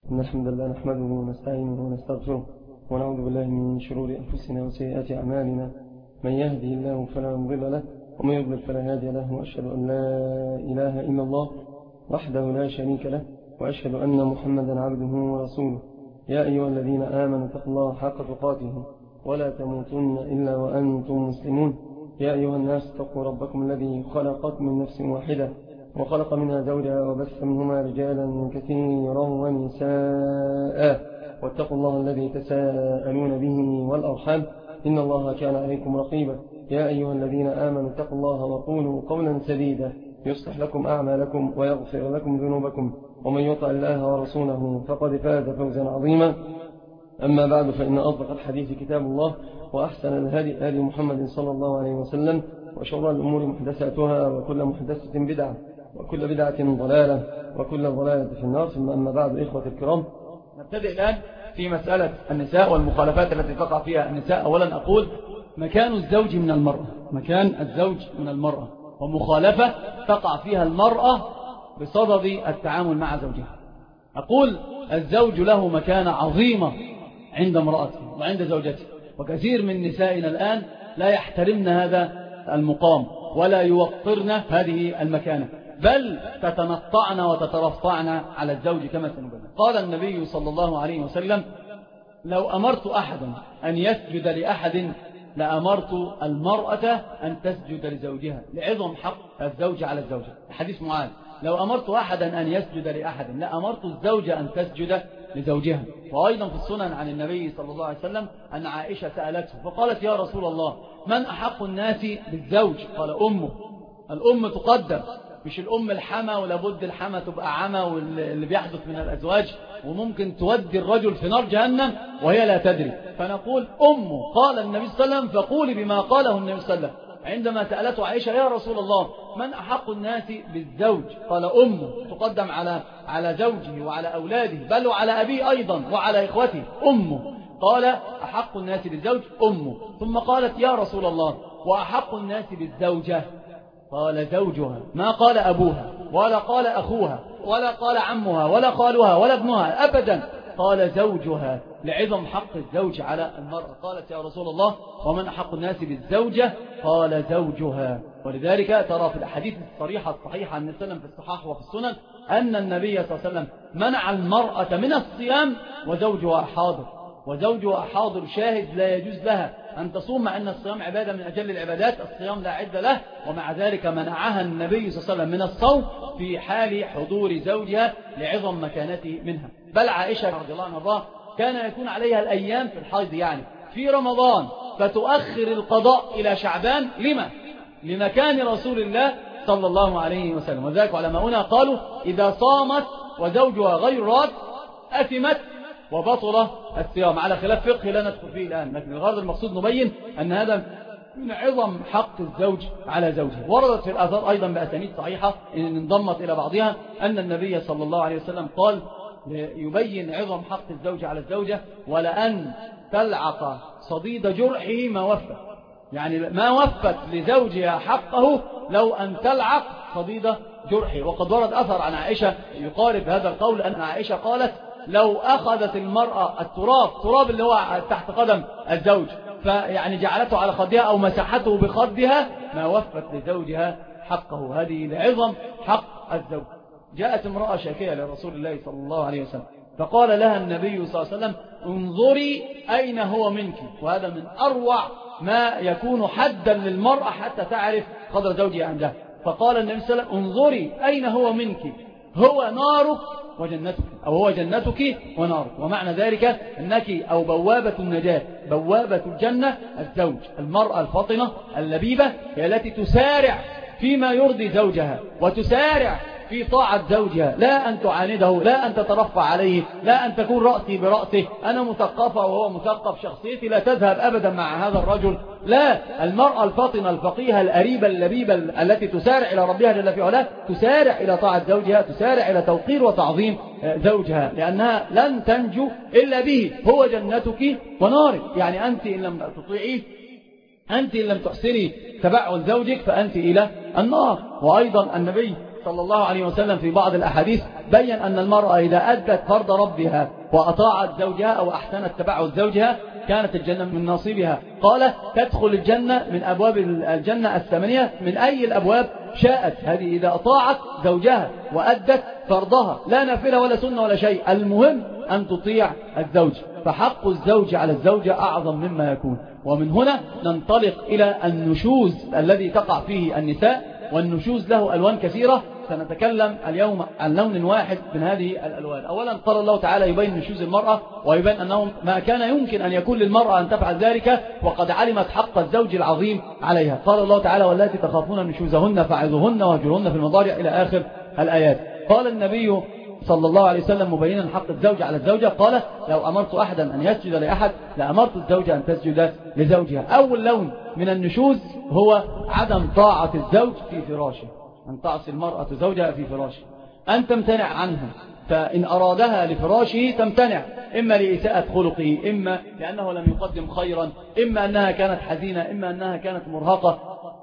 إن الحمد لله نحمده ونستعينه ونستغفره ونعوذ بالله من شرور أنفسنا وسيئات أعمالنا. من يهده الله فلا مضل له ومن يضلل فلا هادي له، وأشهد أن لا إله إلا الله وحده لا شريك له، وأشهد أن محمدا عبده ورسوله. يا أيها الذين آمنوا اتقوا الله حق تقاته ولا تموتن إلا وأنتم مسلمون. يا أيها الناس اتقوا ربكم الذي خلقكم من نفس واحدة وخلق منها زوجها وبث منهما رجالا كثيرا ونساء، واتقوا الله الذي تساءلون به والأرحام إن الله كان عليكم رقيبا. يا أيها الذين آمنوا اتقوا الله وقولوا قولا سديدا يصلح لكم أعمالكم ويغفر لكم ذنوبكم، ومن يطع الله ورسوله فقد فاز فوزا عظيما. أما بعد، فإن أصدق الحديث كتاب الله، وأحسن الهدي هدي محمد صلى الله عليه وسلم، وشر الأمور محدثاتها، وكل محدثة بدعة، وكل بدعة ضلالة، وكل ضلالة في النار. ثم أما بعد، إخوة الكرام، نبتدئ الآن في مسألة النساء والمخالفات التي تقع فيها النساء. أولا أقول مكان الزوج من المرأة، مكان الزوج من المرأة، ومخالفة تقع فيها المرأة بصدد التعامل مع زوجها. أقول الزوج له مكانة عظيمة عند امرأته وعند زوجته، وكثير من نسائنا الآن لا يحترمن هذا المقام ولا يوقرن هذه المكانة، بل تتنطعن وتترفعن على الزوج كما سنبين. قال النبي صلى الله عليه وسلم: لو أمرت أحدا أن يسجد لأحد لأمرت المرأة أن تسجد لزوجها، لعظم حق الزوج على الزوجة. حديث معاذ: لو أمرت أحدا أن يسجد لأحد لأمرت الزوجة أن تسجد لزوجها. وأيضا في السنن عن النبي صلى الله عليه وسلم أن عائشة سألته فقالت: يا رسول الله، من أحق الناس بالزوج؟ قال: أمه. الأم تقدم، مش الأم الحما، ولابد الحما تبقى عما، واللي بيحدث من الأزواج وممكن تودي الرجل في نار جهنم وهي لا تدري. فنقول أمه. قال النبي صلى الله عليه وسلم: فقولي بما قاله النبي صلى الله عليه وسلم عندما سألته عائشة: يا رسول الله، من أحق الناس بالزوج؟ قال: أمه. تقدم على زوجه وعلى أولاده، بل وعلى أبيه أيضا وعلى إخوته. أمه. قال: أحق الناس بالزوج أمه. ثم قالت: يا رسول الله، وأحق الناس بالزوجة؟ قال: زوجها. ما قال أبوها ولا قال أخوها ولا قال عمها ولا خالها ولا ابنها أبدا، قال: زوجها، لعظم حق الزوج على المرأة. قالت: يا رسول الله، ومن أحق الناس بالزوجة؟ قال: زوجها. ولذلك ترى في الأحاديث الصريحة الصحيحة عن النبي في الصحاح وفي السنن أن النبي صلى الله عليه وسلم منع المرأة من الصيام وزوجها حاضر. وزوجها حاضر شاهد، لا يجوز لها أن تصوم، مع أن الصيام عبادة من أجل العبادات، الصيام لا عد له، ومع ذلك منعها النبي صلى الله عليه وسلم من الصوم في حال حضور زوجها لعظم مكانته منها. بل عائشة رضي الله عنها كان يكون عليها الأيام في الحيض، يعني في رمضان، فتؤخر القضاء إلى شعبان. لمكان رسول الله صلى الله عليه وسلم. وذلك علماؤنا قالوا: إذا صامت وزوجها غير راد أثمت وبطل الصيام، على خلاف فقه لا ندخل فيه الآن، لكن الغرض المقصود نبين أن هذا من عظم حق الزوج على زوجه. وردت في الآثار أيضا بأسانيد صحيحة إن انضمت إلى بعضها أن النبي صلى الله عليه وسلم قال يبين عظم حق الزوج على الزوجة: ولأن تلعق صديد جرحه ما وفت، يعني ما وفت لزوجها حقه لو أن تلعق صديد جرحه. وقد ورد أثر عن عائشة يقارب هذا القول، أن عائشة قالت: لو أخذت المرأة التراب اللي هو تحت قدم الزوج، فيعني جعلته على خدها أو مسحته بخدها، ما وفت لزوجها حقه. هذه لعظم حق الزوج. جاءت امرأة شاكية لرسول الله صلى الله عليه وسلم، فقال لها النبي صلى الله عليه وسلم: انظري أين هو منك. وهذا من أروع ما يكون حدا للمرأة حتى تعرف قدر زوجها عندها. فقال النبي صلى الله عليه وسلم: انظري أين هو منك، هو نارك وجنتك، أو هو جنتك ونارك. ومعنى ذلك أنك أو بوابة النجاة، بوابة الجنة الزوج. المرأة الفطنة اللبيبة هي التي تسارع فيما يرضي زوجها، وتسارع في طاعة زوجها، لا أن تعانده، لا أن تترفع عليه، لا أن تكون رأسي برأسه، أنا مثقفة وهو مثقف، شخصيتي لا تذهب أبدا مع هذا الرجل. لا، المرأة الفاطنة الفقيهة الأريبة اللبيبة التي تسارع إلى ربها جل في علاه، تسارع إلى طاعة زوجها، تسارع إلى توقير وتعظيم زوجها، لأنها لن تنجو إلا به، هو جنتك ونارك. يعني أنت إن لم تطيعيه، أنت إن لم تحسني تبعل زوجك، فأنت إلى النار. وأيضا النبي صلى الله عليه وسلم في بعض الأحاديث بيّن أن المرأة إذا أدت فرض ربها وأطاعت زوجها أو أحسنت تبعد زوجها كانت الجنة من نصيبها. قال تدخل الجنة من أبواب الجنة 8 من أي الأبواب شاءت. هذه إذا أطاعت زوجها وأدت فرضها، لا نافلة ولا سنة ولا شيء، المهم أن تطيع الزوج. فحق الزوج على الزوجة أعظم مما يكون. ومن هنا ننطلق إلى النشوز الذي تقع فيه النساء، والنشوز له ألوان كثيرة. سنتكلم اليوم عن لون واحد من هذه الألوان. أولا قال الله تعالى يبين نشوز المرأة ويبين أنه ما كان يمكن أن يكون للمرأة أن تفعل ذلك وقد علمت حق الزوج العظيم عليها. قال الله تعالى واللاتي تخافون نشوزهن فاعظوهن واهجروهن في المضاجع إلى آخر الآيات. قال النبي صلى الله عليه وسلم مبينا حق الزوج على الزوجة، قال لو أمرت أحدا أن يسجد لأحد لأمرت الزوجة أن تسجد لزوجها. أول لون من النشوز هو عدم طاعة الزوج في فراشه، أن تعصي المرأة زوجها في فراشه، أن تمتنع عنها، فإن أرادها لفراشه تمتنع، إما لإساءة خلقه، إما لأنه لم يقدم خيرا، إما أنها كانت حزينة، إما أنها كانت مرهقة،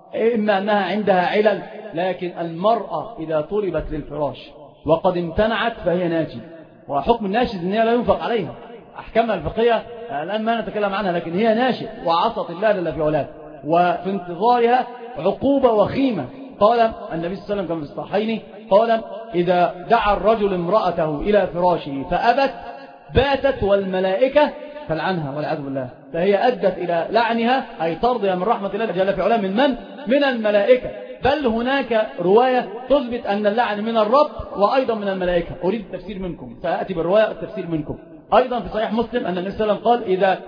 إما أنها عندها علل. لكن المرأة إذا طلبت للفراش وقد امتنعت فهي ناجي، وحكم الناشز أنها لا ينفق عليها. أحكامها الفقهية الآن ما نتكلم عنها، لكن هي ناشئ وعصت الله جل في علاه، وفي انتظارها عقوبة وخيمة. قال النبي صلى الله عليه وسلم كما في الصحيحين قال إذا دعا الرجل امرأته إلى فراشه فأبت باتت والملائكة تلعنها والعياذ بالله. فهي أدت إلى لعنها، أي طردها من رحمة الله جل في علاه. من الملائكة. بل هناك رواية تثبت أن اللعن من الرب وأيضا من الملائكة. أريد التفسير منكم، سأأتي بالرواية التفسير منكم. أيضا في صحيح مسلم أن النبي صلى الله عليه وسلم قال إذا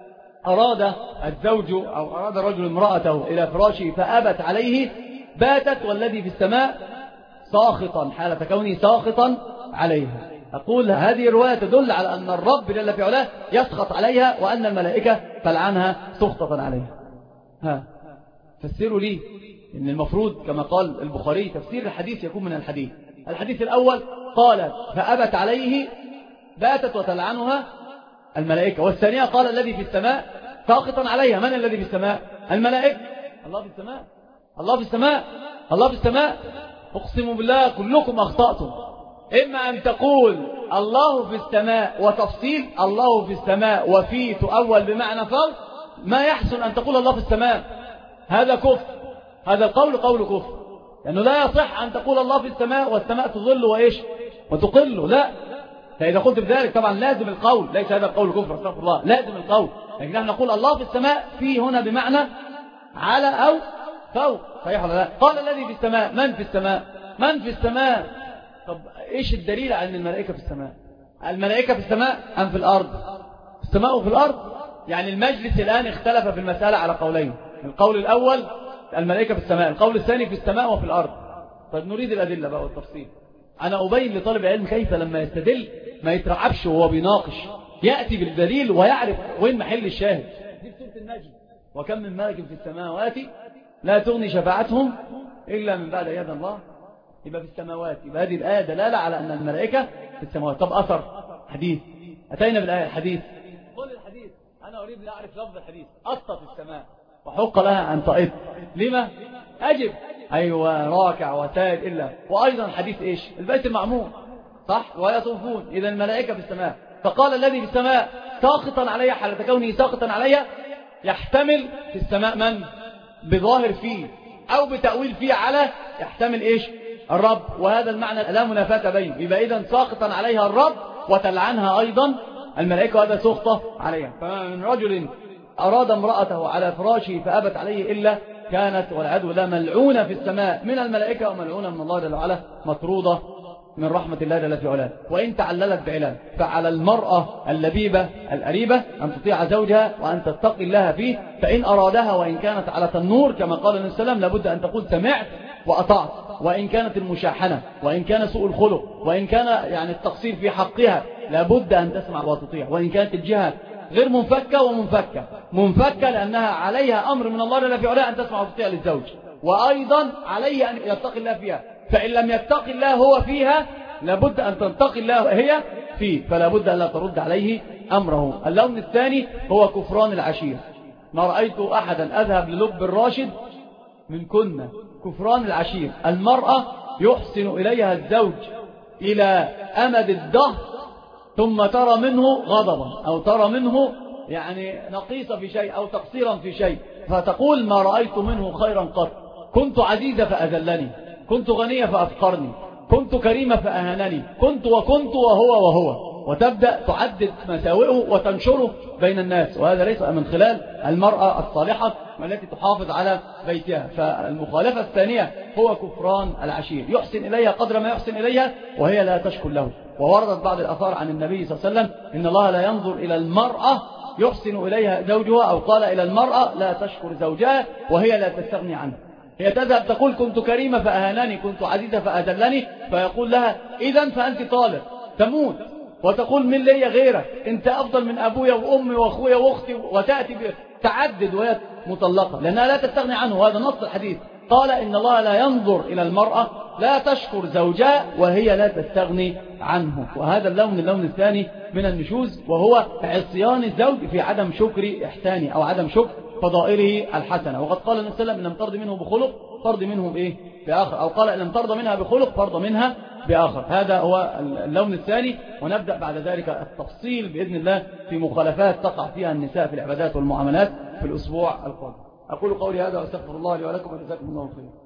أراد الزوج أو أراد الرجل امرأته إلى فراشه فأبت عليه باتت والذي في السماء ساخطا حالة كونه ساخطا عليها. أقول هذه الرواية تدل على أن الرب جل في علاه يسخط عليها وأن الملائكة تلعنها سخطة عليها. فسروا لي إن المفروض كما قال البخاري تفسير الحديث يكون من الحديث. الحديث الأول قال فأبت عليه باتت وتلعنها الملائكة، والثانية قال الذي في السماء ساخطا عليها. من الذي في السماء؟ الملائكة. الله في السماء، الله في السماء، الله في السماء. أقسم بالله كلكم أخطأتم. إما أن تقول الله في السماء وتفصيل الله في السماء وفي تؤول بمعنى فرض، ما يحسن أن تقول الله في السماء، هذا كفر. هذا القول قول كفر، لأنه لا يصح أن تقول الله في السماء والسماء تظل وإيش وتقل، لا. فإذا قلت بذلك طبعا لازم القول، ليس هذا القول كفر استغفر الله، لازم القول. لكن نحن نقول الله في السماء في هنا بمعنى على أو فوق، صحيح ولا لا؟ قال الذي في السماء، من في السماء؟ من في السماء؟ طب إيش الدليل على أن الملائكة في السماء؟ الملائكة في السماء أم في الأرض؟ السماء وفي الأرض. يعني المجلس الآن اختلف في المسألة على قولين. القول الأول الملائكة في السماء، القول الثاني في السماء وفي الأرض. طيب نريد الأدلة بقى والتفصيل. أنا أبين لطالب العلم كيف لما يستدل ما يترعبش وهو بيناقش، يأتي بالدليل ويعرف وين محل الشاهد. دي في سورة النجم، وكم من ملك في السماوات لا تغني شفاعتهم إلا من بعد يد الله. يبقى في السماوات، يبقى هذه الآية دلالة على أن الملائكة في السماوات. طب أثر حديث، أتينا بالآية الحديث، قل الحديث، أنا أريد أن أعرف لفظ الحديث. أطت السماء وحق لها أن تأط، لما؟ أجب، أيوة راكع وسائل إلا. وأيضا حديث إيش؟ البيت المعمور، صح؟ ويطوفون، إذا الملائكة في السماء. فقال الذي في السماء ساقطا عليها حالة كونه ساقطا عليها، يحتمل في السماء من؟ بظاهر فيه أو بتأويل فيه على يحتمل إيش؟ الرب. وهذا المعنى لا منافاة بينه. يبقى إذن ساقطا عليها الرب وتلعنها أيضا الملائكة، وهذا سخطة عليها. فمن رجل أراد امرأته على فراشه فأبت عليه إلا كانت والعياذ بالله ملعونة في السماء من الملائكة وملعونة من الله جل وعلا، مطرودة من رحمة الله جل في علاه. وإن تعللت بعلال فعلى المرأة اللبيبة الأريبة أن تطيع زوجها وأن تتقي الله فيه، فإن أرادها وإن كانت على تنور كما قال النبي صلى الله عليه وسلم لابد أن تقول سمعت وأطعت. وإن كانت المشاحنة وإن كان سوء الخلق وإن كان يعني التقصير في حقها لابد أن تسمع وتطيع. وإن كانت الجهة غير منفكة منفكة لأنها عليها أمر من الله جل في علاه أن تسمع وتطيع للزوج، وأيضا عليه أن يتقي الله فيها. فإن لم يتقي الله هو فيها لابد أن تنتقي الله هي فيه، فلا بد أن لا ترد عليه أمره. اللون الثاني هو كفران العشير. ما رأيت أحدا أذهب للب الراشد من كنا كفران العشير. المرأة يحسن إليها الزوج إلى أمد الدهر ثم ترى منه غضبا أو ترى منه يعني نقيصة في شيء أو تقصيرا في شيء، فتقول ما رأيت منه خيرا قط، كنت عزيزة فأذلني، كنت غنية فأفقرني، كنت كريمة فأهانني، كنت وكنت وهو، وتبدأ تعدد مساوئه وتنشره بين الناس. وهذا ليس من خلال المرأة الصالحة التي تحافظ على بيتها. فالمخالفة الثانية هو كفران العشير، يحسن إليها قدر ما يحسن إليها وهي لا تشكر له. ووردت بعض الآثار عن النبي صلى الله عليه وسلم إن الله لا ينظر إلى المرأة يحسن إليها زوجها، أو قال إلى المرأة لا تشكر زوجها وهي لا تستغني عنه. هي تذهب تقول كنت كريمة فأهانني، كنت عزيزة فأذلني، فيقول لها إذن فأنت طالق، تموت وتقول من لي غيرك، أنت أفضل من أبويا وأمي وأخويا وأختي، وتأتي تعدد وهي مطلقة لأنها لا تستغني عنه. وهذا نص الحديث، قال إن الله لا ينظر إلى المرأة لا تشكر زوجها وهي لا تستغني عنه. وهذا اللون الثاني من النشوز، وهو عصيان الزوج في عدم شكر إحسانه أو عدم شكر فضائله الحسنة. وقد قال النبي صلى الله عليه وسلم إن لم ترضي منه بخلق فرض منه بإيه؟ بآخر، أو قال إن لم ترضى منها بخلق فرض منها بآخر. هذا هو اللون الثاني. ونبدأ بعد ذلك التفصيل بإذن الله في مخالفات تقع فيها النساء في العبادات والمعاملات في الأسبوع القادم. أقول قولي هذا وأستغفر الله لي ولكم وجزاكم الله خيرا.